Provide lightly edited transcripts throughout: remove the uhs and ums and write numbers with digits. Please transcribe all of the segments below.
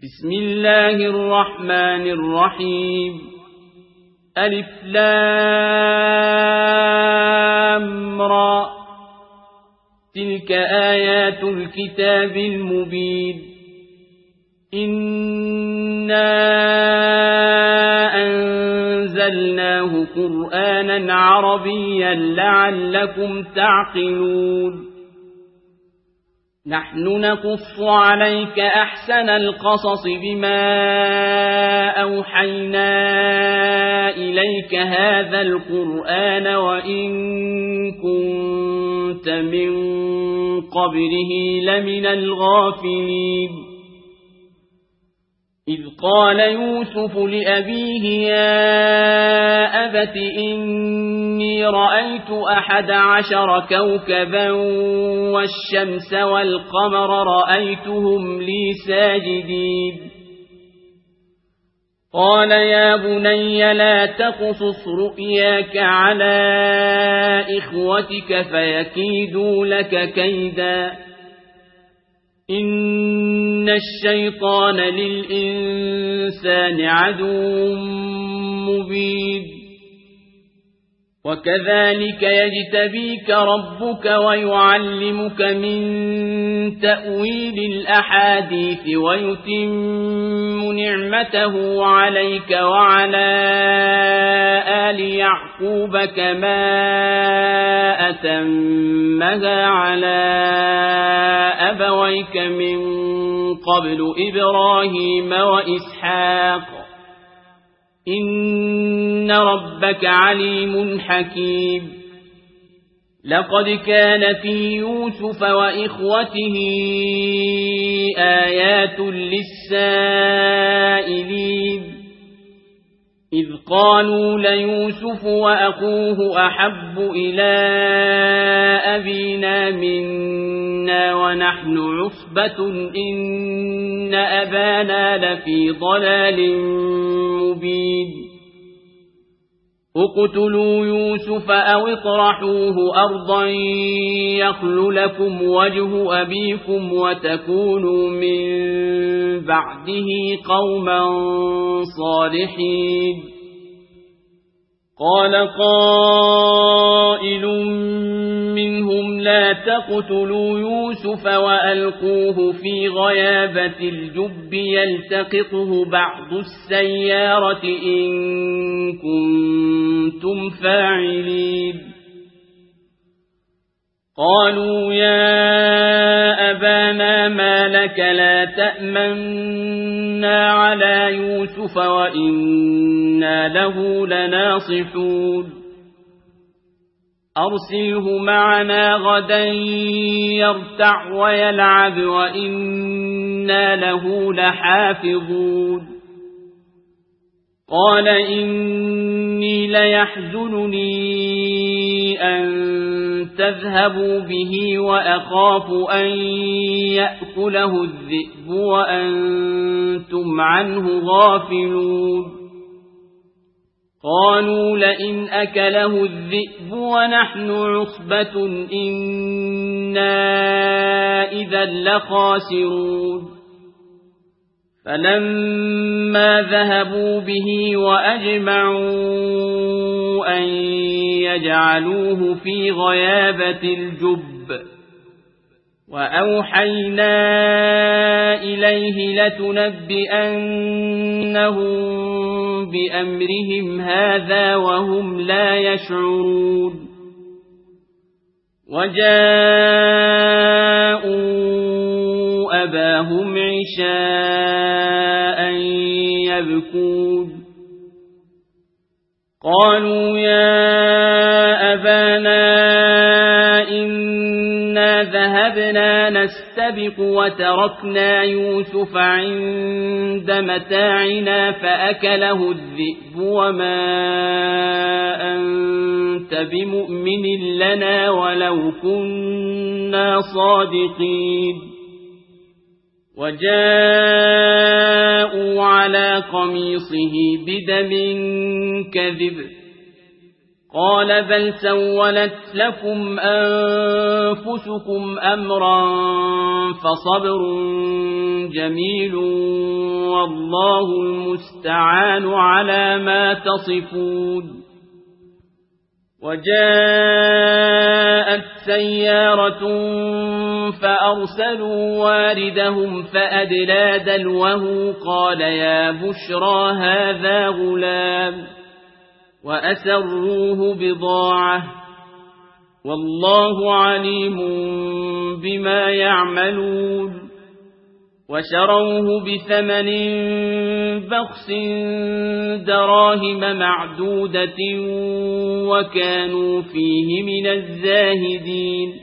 بسم الله الرحمن الرحيم ألف لام را تلك آيات الكتاب المبين إنا أنزلناه قرآنا عربيا لعلكم تعقلون نحن نقص عليك أحسن القصص بما أوحينا إليك هذا القرآن وإن كنت من قبله لمن الغافلين إذ قال يوسف لأبيه يا أبت إني رأيت 11 كوكبا والشمس والقمر رأيتهم لي ساجدين قال يا بني لا تقصص رؤياك على إخوتك فيكيدوا لك كيدا إن الشيطان للإنسان عدو مبين وكذلك يجتبيك ربك ويعلمك من تأويل الأحاديث ويتم نعمته عليك وعلى آل يعقوب كما أتمها على أبويك من قبل إبراهيم وإسحاق إن ربك عليم حكيم لقد كان في يوسف وإخوته آيات للسائلين إذ قالوا ليوسف وأخوه أحب إلى أبينا منا ونحن عصبة إن أبانا لفي ضلال مبين اقتلوا يوسف أو اطرحوه أرضا يخل لكم وجه أبيكم وتكونوا من بعده قوما صالحين قال قائل منهم لا تقتلوا يوسف وألقوه في غيابة الجب يلتقطه بعض السيارة إن كنتم فاعلين قالوا يا أبانا ما لك لا تأمنا على يوسف وإنا له لناصحون أرسله معنا غدا يرتع ويلعب وإنا له لحافظون قال إني ليحزنني أن تذهبوا به وأخاف أن يأكله الذئب وأنتم عنه غافلون قالوا لئن أكله الذئب ونحن عصبة إنا إذا لخاسرون فلما ذهبوا به وأجمعوا أن يجعلوه في غيابة الجب وأوحينا إليه لتنبئنهم بأمرهم هذا وهم لا يشعرون وجاءوا أباهم عشاء يبكون قالوا يا أبانا إنا ذهبنا نستبق وتركنا يوسف عند متاعنا فأكله الذئب وما أنت بمؤمن لنا ولو كنا صادقين وجاءوا على قميصه بدم كذب قال بل سولت لكم أنفسكم أمرا فصبر جميل والله المستعان على ما تصفون. وجاءت سيارة فأرسلوا واردهم فأدلى دلوه قال يا بشرى هذا غلام وأسروه بضاعة والله عليم بما يعملون. وشروه بثمن بخس دراهم معدودة وكانوا فيه من الزاهدين.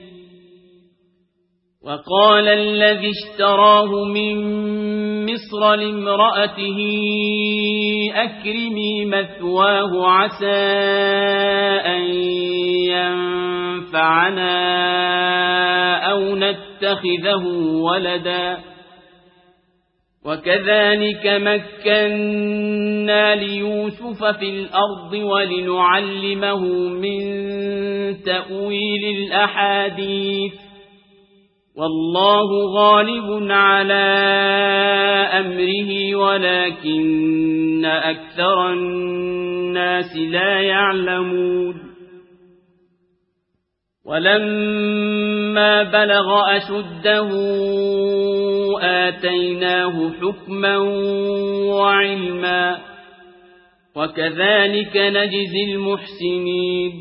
وقال الذي اشتراه من مصر لامرأته أكرمي مثواه عسى أن ينفعنا أو نتخذه ولدا. وكذلك مكنا ليوسف في الأرض ولنعلمه من تأويل الأحاديث والله غالب على أمره ولكن أكثر الناس لا يعلمون. ولما بلغ أشده آتيناه حكما وعلما وكذلك نجزي المحسنين.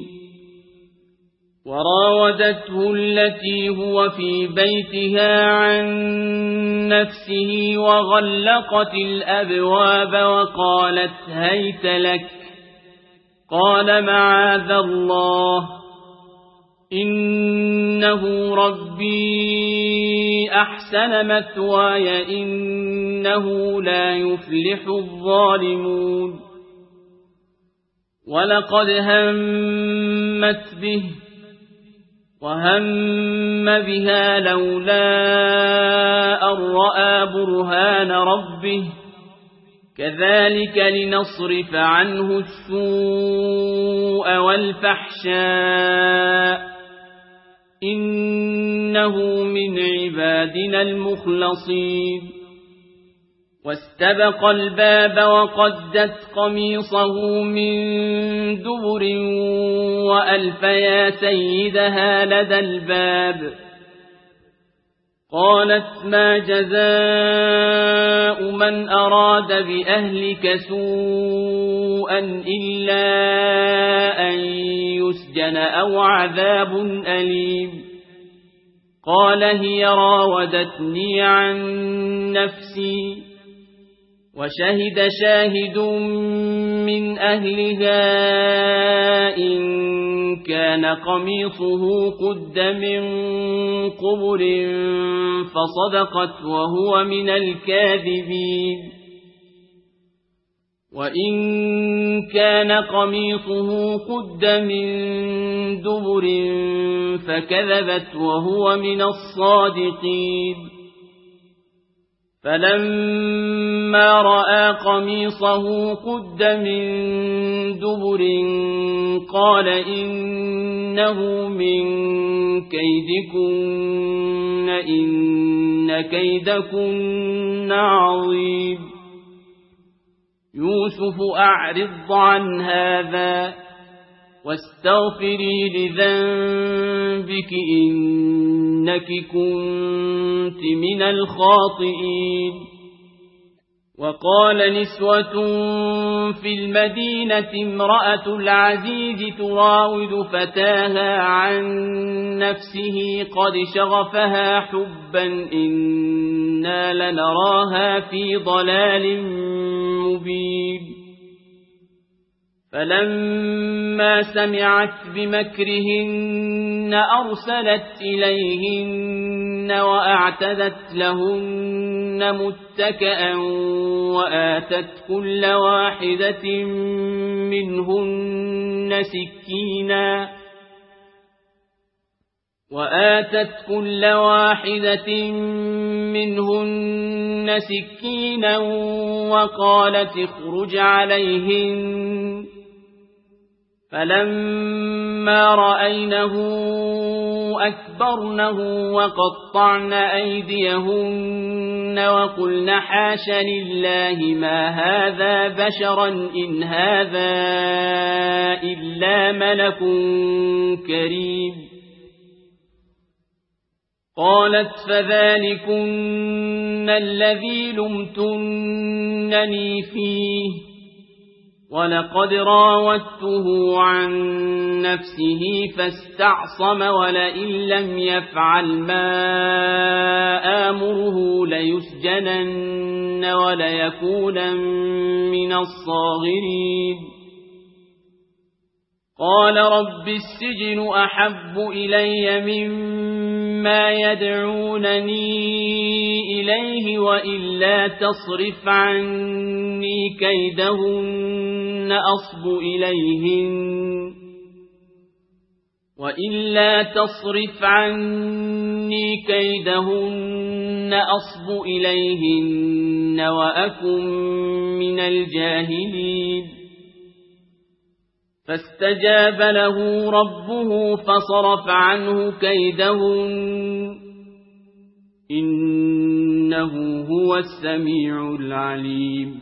وراودته التي هو في بيتها عن نفسه وغلقت الأبواب وقالت هيت لك قال معاذ الله إنه ربي أحسن مثواي إنه لا يفلح الظالمون. ولقد همت به وهم بها لولا أن رأى برهان ربه كذلك لنصرف عنه السوء والفحشاء إنه من عبادنا المخلصين. واستبق الباب وقدت قميصه من دبر وألف يا سيدها لدى الباب. قالت ما جزاء من أراد بأهلك سوءا إلا أن يسجن أو عذاب أليم. قال هي راودتني عن نفسي وشهد شاهد من أهلها إن كان قميصه قد من قبل فصدقت وهو من الكاذبين. وإن كان قميصه قد من دبر فكذبت وهو من الصادقين. فلما رأى قميصه قد من دبر قال إنه من كيدكن إن كيدكن عظيم. يوسف أعرض عن هذا واستغفري لذنبك إنك كنت من الخاطئين. وقال نسوة في المدينة امرأة العزيز تراود فتاها عن نفسه قد شغفها حبا إنا لنراها في ضلال مبين. فلما سمعت بمكرهن أرسلت إليهن وأعتدت لهن متكئا وآتت كل واحدة منهن سكينا وقالت اخرج عليهن. فلما رأينه أكبرنه وقطعن أيديهن وقلن حاش لله ما هذا بشرا إن هذا إلا ملك كريم. قالت فذلكن الذي لمتنني فيه ولقد راودته عن نفسه فاستعصم ولئن لم يفعل ما آمره ليسجنن وليكون من الصاغرين. قال رب السجن أحب إلي مما يدعونني إليه وإلا تصرف عني كيدهن أصب إليهن وأكن من الجاهلين. فاستجاب له ربه فصرف عنه كيدهن إنه هو السميع العليم.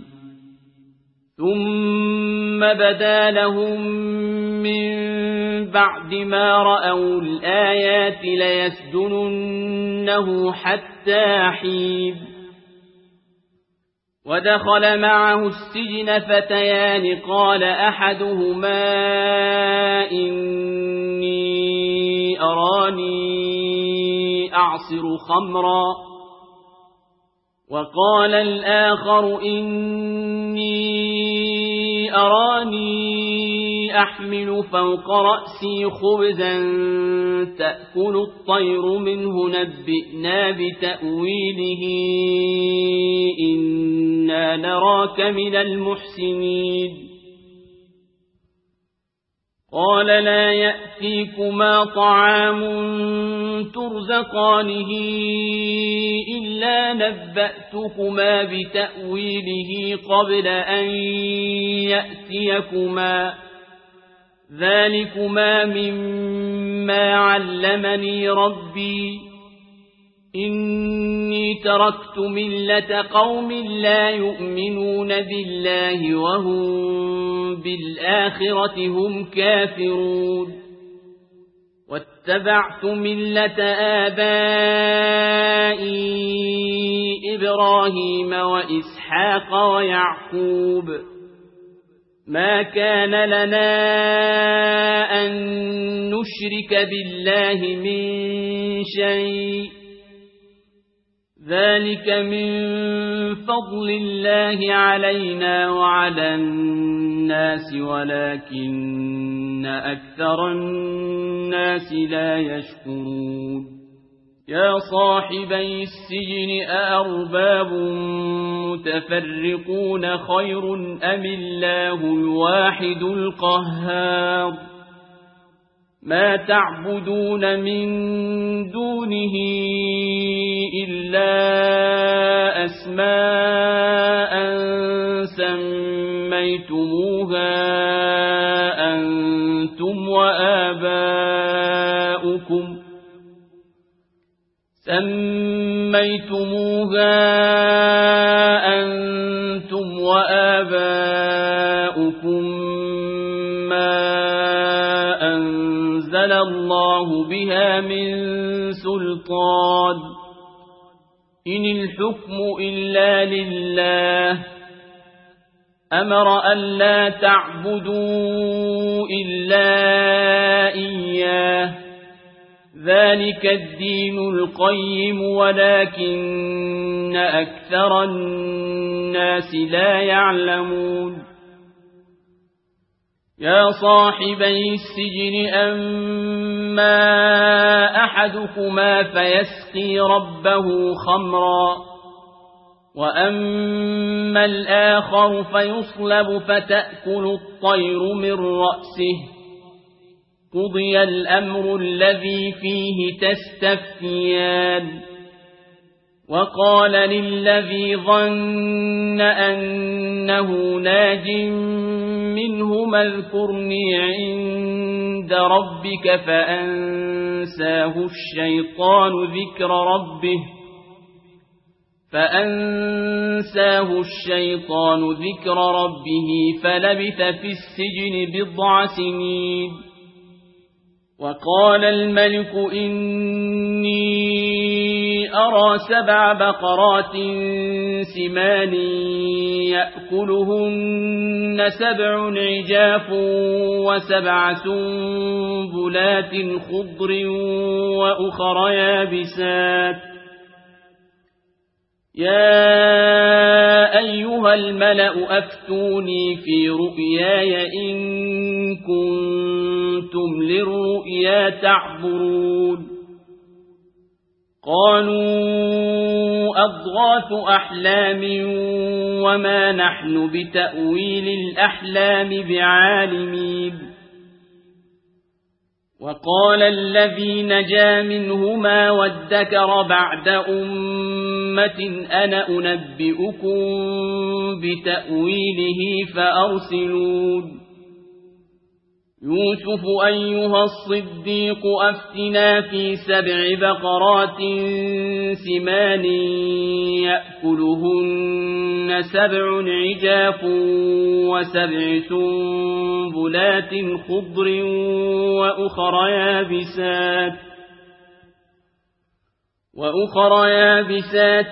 ثم بدا لهم من بعد ما رأوا الآيات ليسجننه حتى حين. ودخل معه السجن فتيان قال أحدهما إني أراني أعصر خمرا وقال الآخر إني أراني أحمل فوق رأسي خبزا تأكل الطير منه نبئنا بتأويله إنا نراك من المحسنين. قال لا يأتيكما طعام ترزقانه إلا نبأتكما بتأويله قبل أن يأتيكما ذلكما مما علمني ربي إني تركت ملة قوم لا يؤمنون بالله وهم بالآخرة هم كافرون واتبعت ملة آبائي إبراهيم وإسحاق ويعقوب ما كان لنا أن نشرك بالله من شيء ذلك من فضل الله علينا وعلى الناس ولكن أكثر الناس لا يشكرون. يا صاحبي السجن أأرباب متفرقون خير أم الله الواحد القهار. ما تعبدون من دونه إلا أسماء سميتموها أنتم وآباؤكم ما أنزل الله بها من سلطان إن الحكم إلا لله أمر ألا تعبدوا إلا إياه ذلك الدين القيم ولكن أكثر الناس لا يعلمون. يا صاحبي السجن أما أحدكما فيسقي ربه خمرا وأما الآخر فيصلب فتأكل الطير من رأسه قضي الأمر الذي فيه تستفتيان. وقال للذي ظن أنه ناج منهما اذكرني عند ربك فأنساه الشيطان ذكر ربه فلبث في السجن 9 سنين. وقال الملك إني أرى 7 بقرات سمان يأكلهن 7 عجاف و7 سنبلات خضر وأخر يابسات. يا أيها الملأ أفتوني في رؤياي إن كنتم للرؤيا تعبرون. قالوا أضغاث أحلام وما نحن بتأويل الأحلام بعالمين. وقال الذي نجا منهما وادكر بعد أمة أنا أنبئكم بتأويله فأرسلون. يوسف أيها الصديق أفتنا في 7 بقرات سمان يأكلهن 7 عجاف و7 سنبلات خضر وأخر يابسات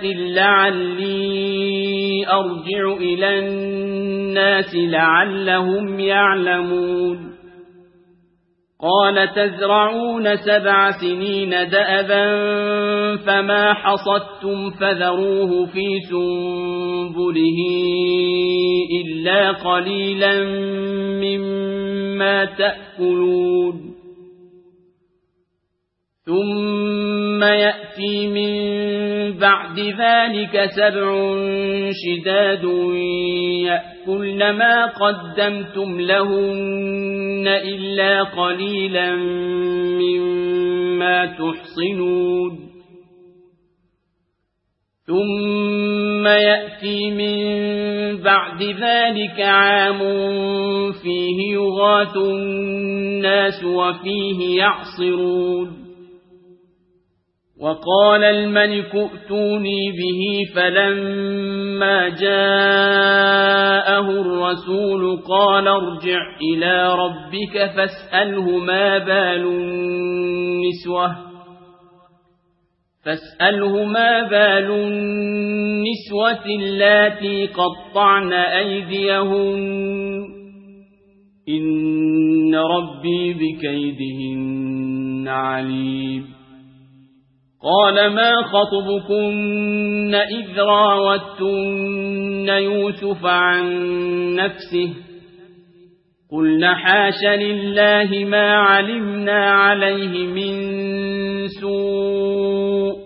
لعلي أرجع إلى الناس لعلهم يعلمون. قال تزرعون 7 سنين دأبا فما حصدتم فذروه في سنبله إلا قليلا مما تأكلون. ثم يأتي من بعد ذلك 7 شداد يأكلن ما قدمتم لهن إلا قليلا مما تحصنون. ثم يأتي من بعد ذلك عام فيه يغاث الناس وفيه يعصرون. وقال الملك ائتوني به فلما جاءه الرسول قال ارجع إلى ربك فاسأله ما بال النسوة اللاتي قطعن أيديهن إن ربي بكيدهن عليم. قال ما خطبكن إذ راوتن يوسف عن نفسه قلنا حاش لله ما علمنا عليه من سوء.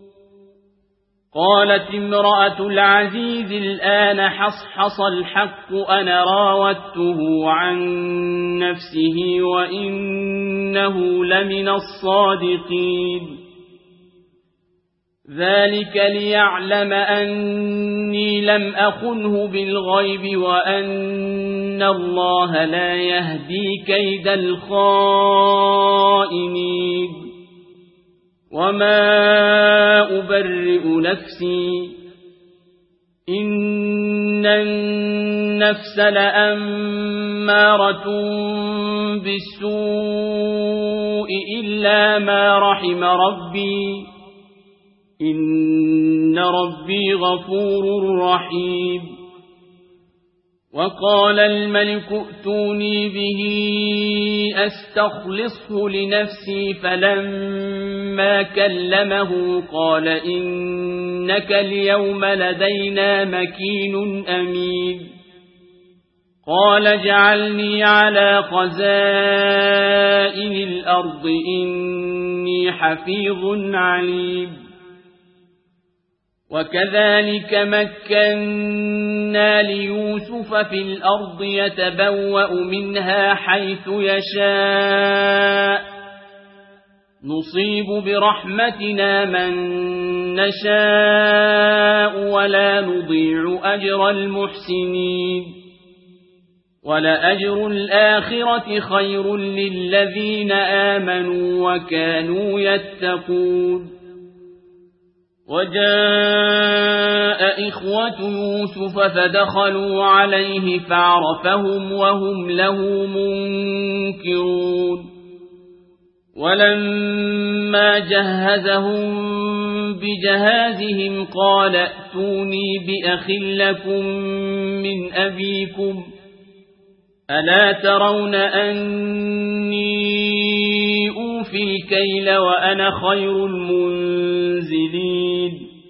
قالت امرأة العزيز الآن حصحص الحق أنا راودته عن نفسه وإنه لمن الصادقين. ذلك ليعلم أني لم أخنه بالغيب وأن الله لا يهدي كيد الخائنين. وما أبرئ نفسي إن النفس لأمارة بالسوء إلا ما رحم ربي إن ربي غفور رحيم. وقال الملك ائتوني به أستخلصه لنفسي فلما كلمه قال إنك اليوم لدينا مكين أمين. قال اجعلني على خزائن الأرض إني حفيظ عليم. وكذلك مكنا ليوسف في الأرض يتبوأ منها حيث يشاء نصيب برحمتنا من نشاء ولا نضيع أجر المحسنين. ولأجر الآخرة خير للذين آمنوا وكانوا يتقون. وجاء إخوة يوسف فدخلوا عليه فعرفهم وهم له منكرون. ولما جهزهم بجهازهم قال ائتوني بأخ لكم من أبيكم ألا ترون أني أوفي الكيل وأنا خير المنزلين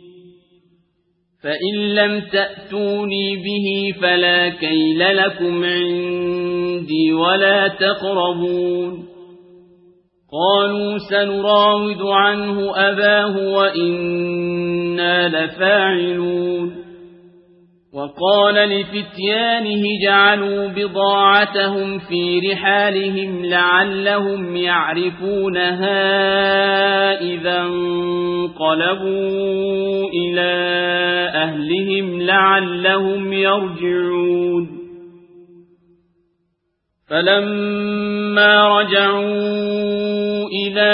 فإن لم تأتوني به فلا كيل لكم عندي ولا تقربون. قالوا سنراود عنه أباه وإنا لفاعلون. وقال لفتيانه جعلوا بضاعتهم في رحالهم لعلهم يعرفونها إذا انقلبوا إلى أهلهم لعلهم يرجعون. فلما رجعوا إلى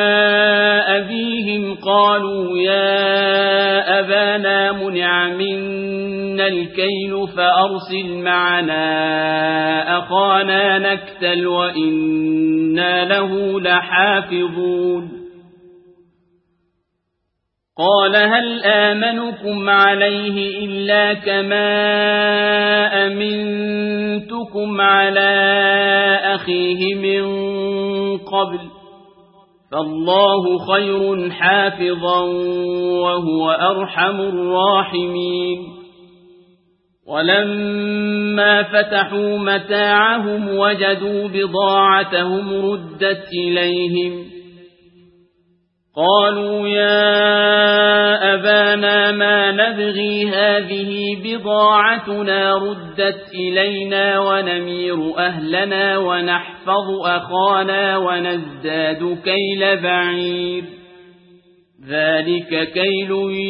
أبيهم قالوا يا أبانا منع منا الكيل فأرسل معنا أخانا نكتل وإنا له لحافظون. قال هل آمنكم عليه إلا كما أمنتكم على أخيه من قبل فالله خير حافظا وهو أرحم الراحمين. ولما فتحوا متاعهم وجدوا بضاعتهم ردت إليهم قالوا يا أبانا ما نبغي هذه بضاعتنا ردت إلينا ونمير أهلنا ونحفظ أخانا ونزداد كيل بعير ذلك كيل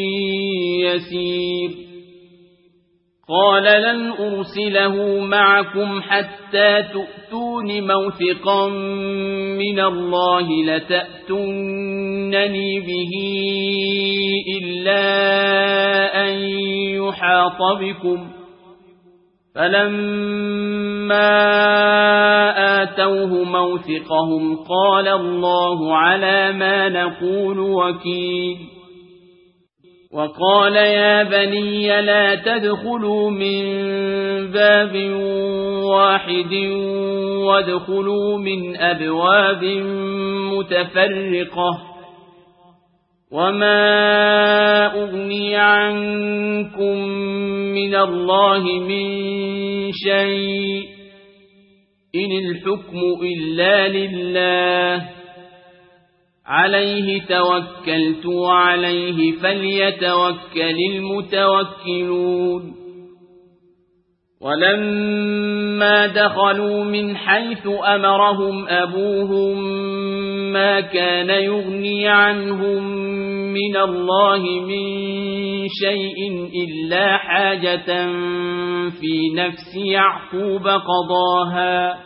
يسير. قال لن أرسله معكم حتى تؤتون موثقا من الله لتأتونني به إلا أن يحاط بكم. فلما آتوه موثقهم قال الله على ما نقول وكيل. وقال يا بني لا تدخلوا من باب واحد وادخلوا من أبواب متفرقة وما أغني عنكم من الله من شيء إن الحكم إلا لله عليه توكلت وعليه فليتوكل المتوكلون. ولما دخلوا من حيث أمرهم أبوهم ما كان يغني عنهم من الله من شيء إلا حاجة في نفس يعقوب قضاها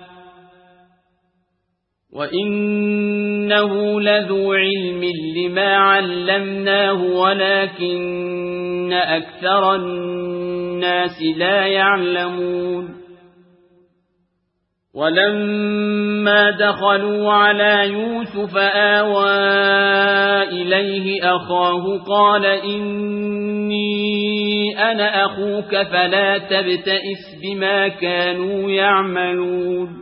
وإنه لذو علم لما علمناه ولكن أكثر الناس لا يعلمون. ولما دخلوا على يوسف آوى إليه أخاه قال إني أنا أخوك فلا تبتئس بما كانوا يعملون.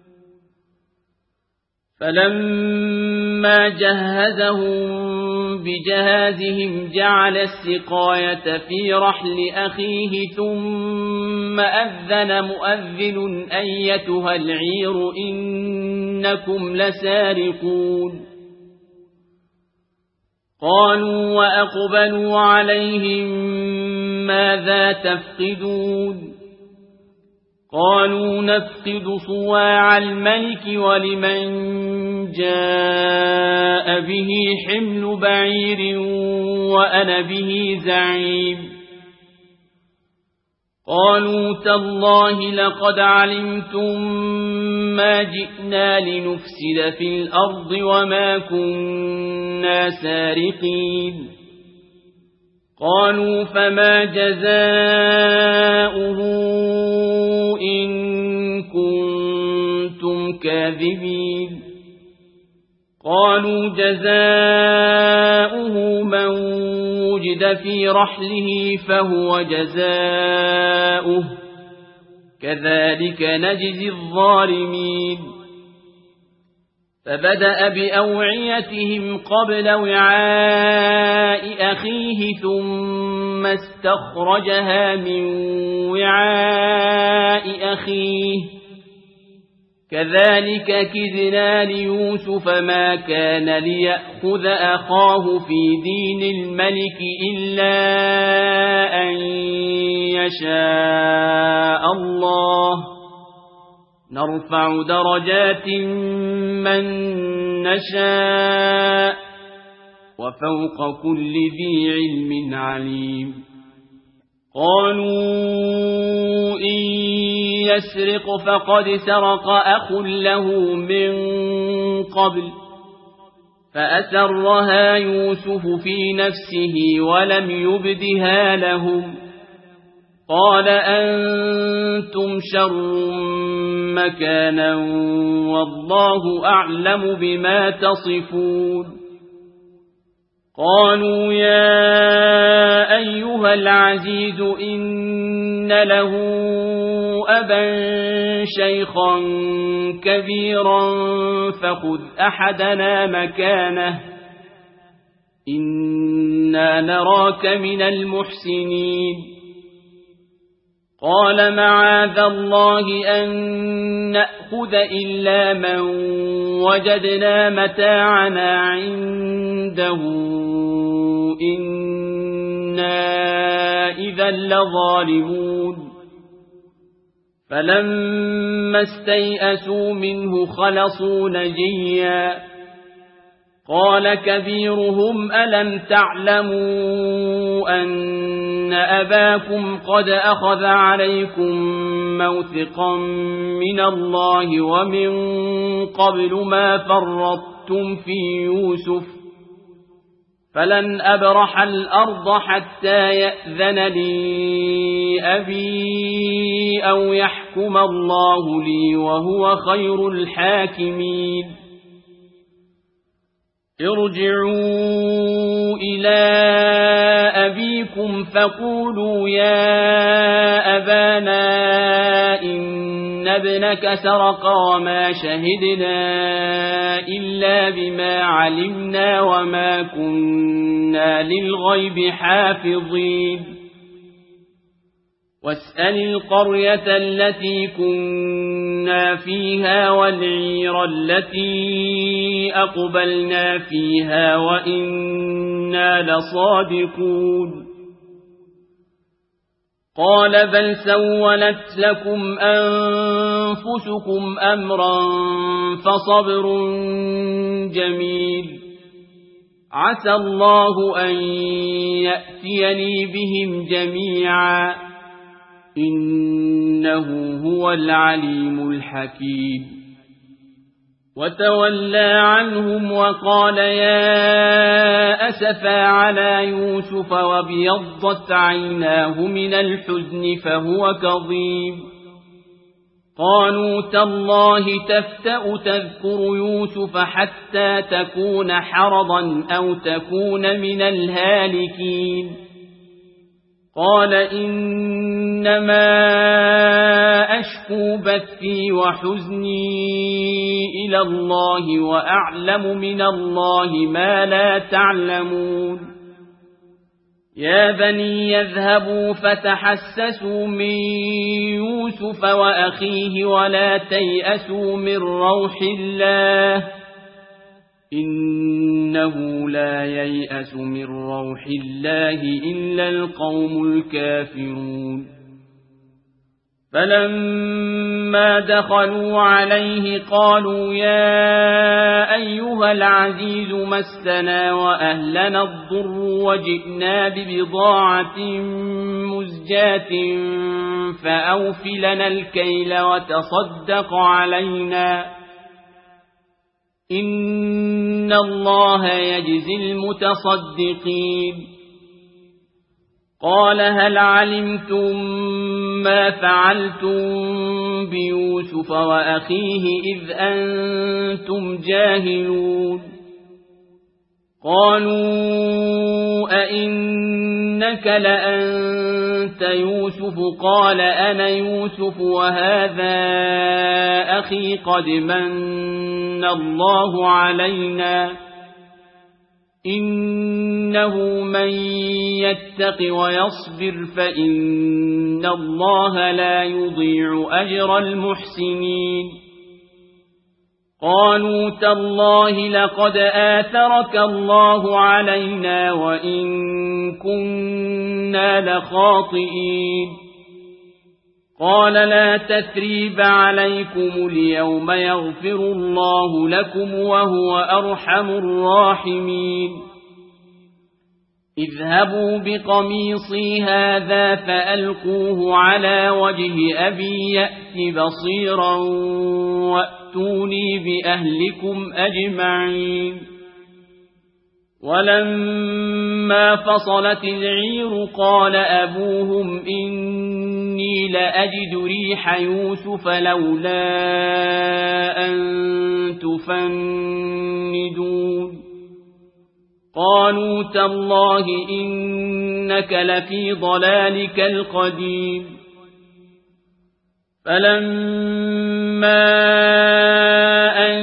فلما جهزهم بجهازهم جعل السقاية في رحل أخيه ثم أذن مؤذن أيتها العير إنكم لسارقون. قالوا وأقبلوا عليهم ماذا تفقدون. قالوا نفقد صواع الملك ولمن جاء به حمل بعير وأنا به زعيم. قالوا تالله لقد علمتم ما جئنا لنفسد في الأرض وما كنا سارقين قالوا فما جزاؤه إن كنتم كاذبين قالوا جزاؤه من وجد في رحله فهو جزاؤه كذلك نجزي الظالمين فبدأ بأوعيتهم قبل وعاء أخيه ثم استخرجها من وعاء أخيه كذلك كدنا ليوسف ما كان ليأخذ أخاه في دين الملك إلا أن يشاء الله نرفع درجات من نشاء وفوق كل ذي علم عليم قالوا إن يسرق فقد سرق أخ له من قبل فأسرها يوسف في نفسه ولم يبدها لهم قال أنتم شر مكانا والله أعلم بما تصفون قالوا يا أيها العزيز إن له أبا شيخا كبيرا فخذ أحدنا مكانه إنا نراك من المحسنين قال معاذ الله أن نأخذ إلا من وجدنا متاعنا عنده إنا إذا لظالمون فلما استيئسوا منه خلصوا نجيا قال كبيرهم ألم تعلموا أن أباكم قد أخذ عليكم موثقا من الله ومن قبل ما فرطتم في يوسف فلن أبرح الأرض حتى يأذن لي أبي أو يحكم الله لي وهو خير الحاكمين ارجعوا إلى أبيكم فقولوا يا أبانا إن ابنك سرق وما شهدنا إلا بما علمنا وما كنا للغيب حافظين واسأل القرية التي كنا فيها والعير التي أقبلنا فيها وإنا لصادقون قال بل سولت لكم أنفسكم أمرا فصبر جميل عسى الله أن يأتيني بهم جميعا إنه هو العليم الحكيم وتولى عنهم وقال يا أسفا على يوسف وابيضت عيناه من الحزن فهو كظيم قالوا تالله تفتأ تذكر يوسف حتى تكون حرضا أو تكون من الهالكين قال إنما أشكو بثي وحزني إلى الله وأعلم من الله ما لا تعلمون يا بني يذهبوا فتحسسوا من يوسف وأخيه ولا تيأسوا من روح الله إنه لا ييأس من روح الله إلا القوم الكافرون فلما ولما دخلوا عليه قالوا يا أيها العزيز مسنا وأهلنا الضر وجئنا ببضاعة مزجاة فأوف لنا الكيل وتصدق علينا إن الله يجزي المتصدقين. قال هل علمتم ما فعلتم بيوسف وأخيه إذ أنتم جاهلون؟ قالوا أئنك لأنت يوسف؟ قال أنا يوسف وهذا أخي قد من الله علينا إنه من يتق ويصبر فإن الله لا يضيع أجر المحسنين. قالوا تالله لقد آثرك الله علينا وإن كنا لخاطئين. قال لا تثريب عليكم اليوم يغفر الله لكم وهو أرحم الراحمين. اذهبوا بقميصي هذا فألقوه على وجه أبي يأت بصيرا وأتوني بأهلكم أجمعين. ولما فصلت العير قال أبوهم إني لأجد ريح يوسف لولا أن تفندون. قالوا تالله إنك لفي ضلالك القديم. فلما أن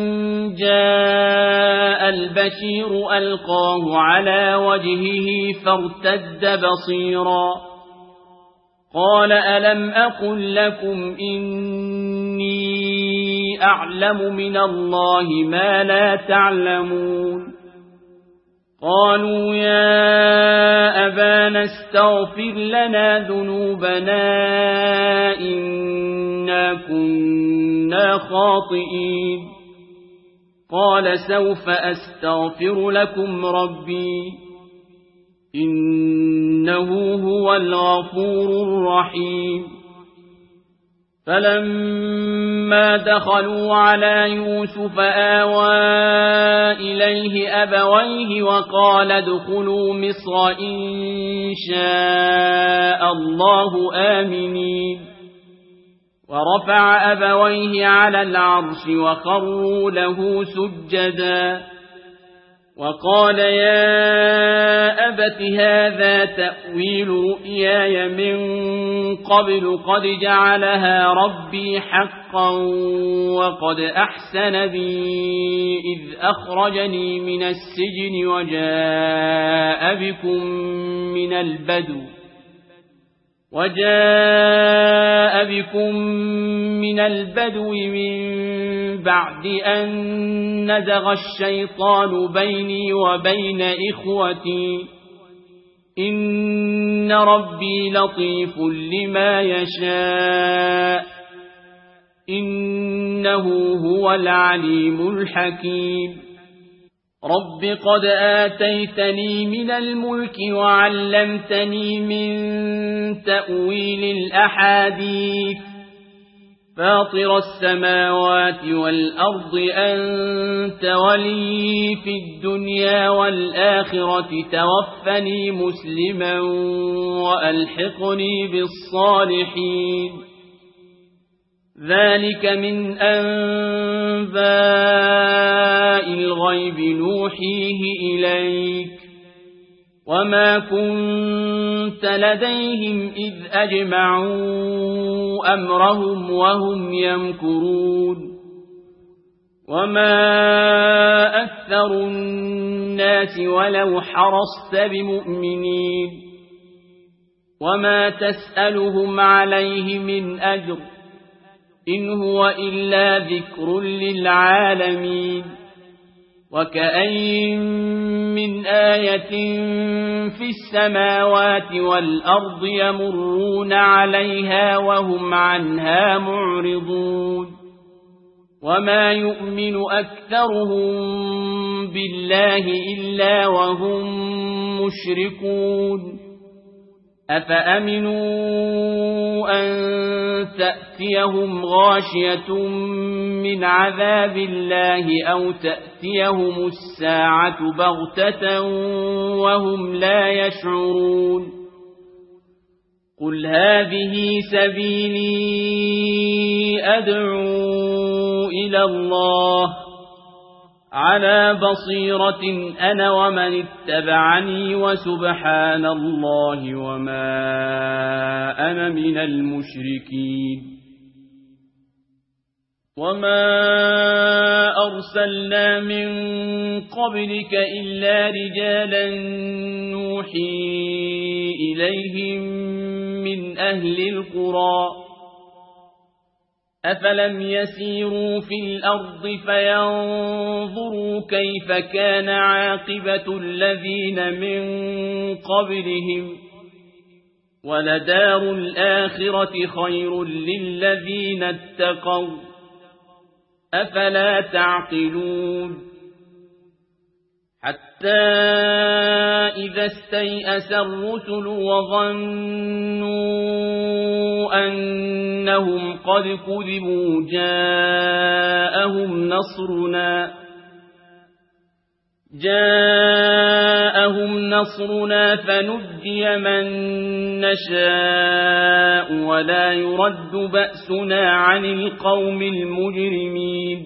جاء البشير ألقاه على وجهه فارتد بصيرا قال ألم أقل لكم إني أعلم من الله ما لا تعلمون؟ قالوا يا أبانا استغفر لنا ذنوبنا إنا كنا خاطئين. قال سوف أستغفر لكم ربي إنه هو الغفور الرحيم. فلما دخلوا على يوسف آوى إليه أبويه وقال ادخلوا مصر إن شاء الله آمنين. ورفع أبويه على العرش وخروا له سجدا وقال يا أبت هذا تأويل رؤياي من قبل قد جعلها ربي حقا وقد أحسن بي إذ أخرجني من السجن وجاء بكم من البدو من بعد أن نزغ الشيطان بيني وبين إخوتي إن ربي لطيف لما يشاء إنه هو العليم الحكيم. رب قد آتيتني من الملك وعلمتني من تأويل الأحاديث فاطر السماوات والأرض أنت ولي في الدنيا والآخرة توفني مسلما وألحقني بالصالحين. ذلك من أنباء الغيب نوحيه إليك وما كنت لديهم إذ أجمعوا أمرهم وهم يمكرون. وما أكثر الناس ولو حرصت بمؤمنين وما تسألهم عليه من أجر إن هو إلا ذكر للعالمين. وكأين من آية في السماوات والأرض يمرون عليها وهم عنها معرضون وما يؤمن أكثرهم بالله إلا وهم مشركون أفأمنوا أن تأتيهم غاشية من عذاب الله أو تأتيهم الساعة بغتة وهم لا يشعرون قل هذه سبيلي أدعو إلى الله على بصيرة أنا ومن اتبعني وسبحان الله وما أنا من المشركين وما أرسلنا من قبلك إلا رجالا نوحي إليهم من أهل القرى أفلم يسيروا في الأرض فينظروا كيف كان عاقبة الذين من قبلهم ولدار الآخرة خير للذين اتقوا أفلا تعقلون حتى إذا استيأس الرسل وظنوا أنهم قد كذبوا جاءهم نصرنا فنجي من نشاء ولا يرد بأسنا عن القوم المجرمين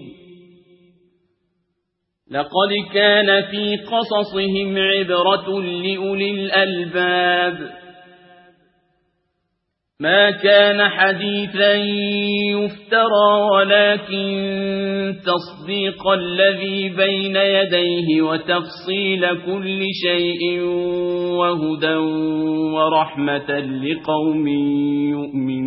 لقد كان في قصصهم عبرة لأولي الألباب ما كان حديثا يفترى ولكن تصديق الذي بين يديه وتفصيل كل شيء وهدى ورحمة لقوم يؤمنون